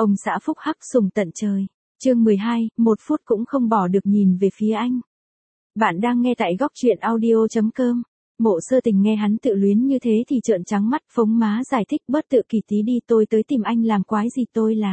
Ông xã phúc hắc sùng tận trời. Chương 12, 1 phút cũng không bỏ được nhìn về phía anh. Bạn đang nghe tại góc truyện audio.com. Mộ Sơ Tình nghe hắn tự luyến như thế thì trợn trắng mắt, phống má giải thích bớt tự kỷ tí đi, tôi tới tìm anh làm quái gì,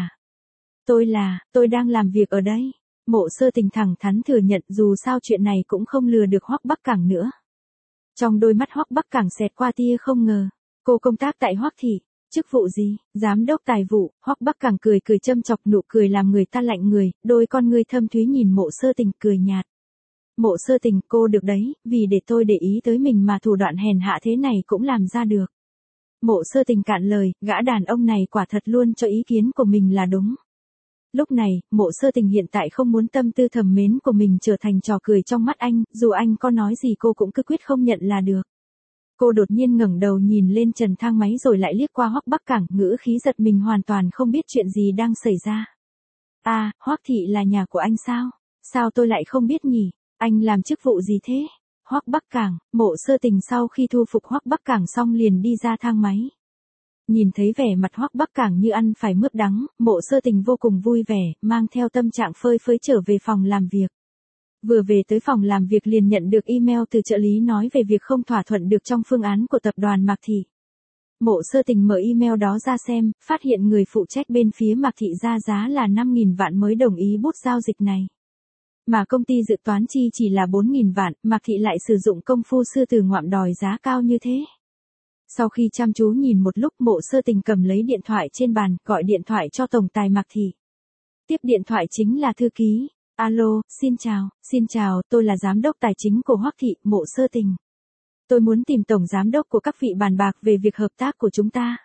tôi đang làm việc ở đây. Mộ Sơ Tình thẳng thắn thừa nhận, dù sao chuyện này cũng không lừa được Hoắc Bắc Cảng nữa. Trong đôi mắt Hoắc Bắc Cảng xẹt qua tia không ngờ. Cô công tác tại Hoắc thị, chức vụ gì? Giám đốc tài vụ. Hoắc Bắc Cảng cười châm chọc, nụ cười làm người ta lạnh người, đôi con ngươi thâm thúy nhìn Mộ Sơ Tình cười nhạt. Mộ Sơ Tình, cô được đấy, vì để tôi để ý tới mình mà thủ đoạn hèn hạ thế này cũng làm ra được. Mộ Sơ Tình cạn lời, gã đàn ông này quả thật luôn cho ý kiến của mình là đúng. Lúc này, Mộ Sơ Tình hiện tại không muốn tâm tư thầm mến của mình trở thành trò cười trong mắt anh, dù anh có nói gì cô cũng cứ quyết không nhận là được. Cô đột nhiên ngẩng đầu nhìn lên trần thang máy rồi lại liếc qua Hoắc Bắc Cảng, ngữ khí giật mình hoàn toàn không biết chuyện gì đang xảy ra. À, Hoắc thị là nhà của anh sao? Sao tôi lại không biết nhỉ? Anh làm chức vụ gì thế? Hoắc Bắc Cảng. Mộ Sơ Tình sau khi thu phục Hoắc Bắc Cảng xong liền đi ra thang máy. Nhìn thấy vẻ mặt Hoắc Bắc Cảng như ăn phải mướp đắng, Mộ Sơ Tình vô cùng vui vẻ, mang theo tâm trạng phơi phới trở về phòng làm việc. Vừa về tới phòng làm việc liền nhận được email từ trợ lý nói về việc không thỏa thuận được trong phương án của tập đoàn Mạc Thị. Mộ Sơ Tình mở email đó ra xem, phát hiện người phụ trách bên phía Mạc Thị ra giá là 5.000 vạn mới đồng ý bút giao dịch này. Mà công ty dự toán chi chỉ là 4.000 vạn, Mạc Thị lại sử dụng công phu sư tử ngoạm đòi giá cao như thế. Sau khi chăm chú nhìn một lúc, Mộ Sơ Tình cầm lấy điện thoại trên bàn, gọi điện thoại cho tổng tài Mạc Thị. Tiếp điện thoại chính là thư ký. Alo, xin chào, tôi là giám đốc tài chính của Hoắc Thị, Mộ Sơ Tình. Tôi muốn tìm tổng giám đốc của các vị bàn bạc về việc hợp tác của chúng ta.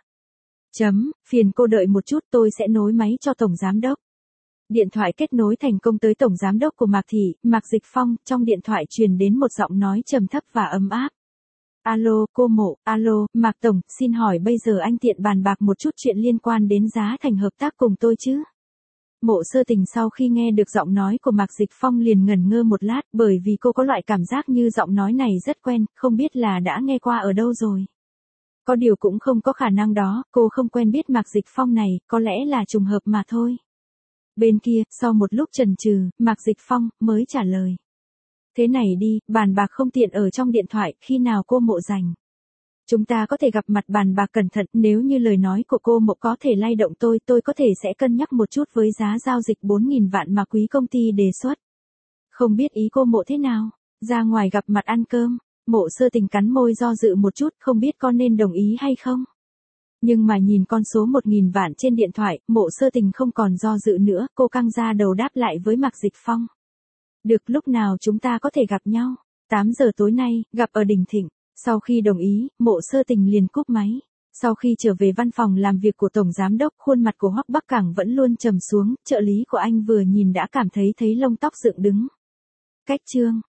Phiền cô đợi một chút, tôi sẽ nối máy cho tổng giám đốc. Điện thoại kết nối thành công tới tổng giám đốc của Mạc Thị, Mạc Dịch Phong, trong điện thoại truyền đến một giọng nói trầm thấp và ấm áp. Alo, cô Mộ, alo, Mạc Tổng, xin hỏi bây giờ anh tiện bàn bạc một chút chuyện liên quan đến giá thành hợp tác cùng tôi chứ? Mộ Sơ Tình sau khi nghe được giọng nói của Mạc Dịch Phong liền ngẩn ngơ một lát, bởi vì cô có loại cảm giác như giọng nói này rất quen, không biết là đã nghe qua ở đâu rồi. Có điều cũng không có khả năng đó, cô không quen biết Mạc Dịch Phong này, có lẽ là trùng hợp mà thôi. Bên kia, sau một lúc chần chừ, Mạc Dịch Phong mới trả lời. Thế này đi, bàn bạc không tiện ở trong điện thoại, khi nào cô Mộ rảnh? Chúng ta có thể gặp mặt bàn bạc cẩn thận, nếu như lời nói của cô Mộ có thể lay động tôi có thể sẽ cân nhắc một chút với giá giao dịch 4.000 vạn mà quý công ty đề xuất. Không biết ý cô Mộ thế nào? Ra ngoài gặp mặt ăn cơm. Mộ Sơ Tình cắn môi do dự một chút, không biết con nên đồng ý hay không. Nhưng mà nhìn con số 1.000 vạn trên điện thoại, Mộ Sơ Tình không còn do dự nữa, cô căng ra đầu đáp lại với Mạc Dịch Phong. Được, lúc nào chúng ta có thể gặp nhau? 8 giờ tối nay, gặp ở Đình Thịnh. Sau khi đồng ý, Mộ Sơ Tình liền cúp máy. Sau khi trở về văn phòng làm việc của tổng giám đốc, khuôn mặt của Hoắc Bắc Cảng vẫn luôn trầm xuống, trợ lý của anh vừa nhìn đã cảm thấy lông tóc dựng đứng. Cách chương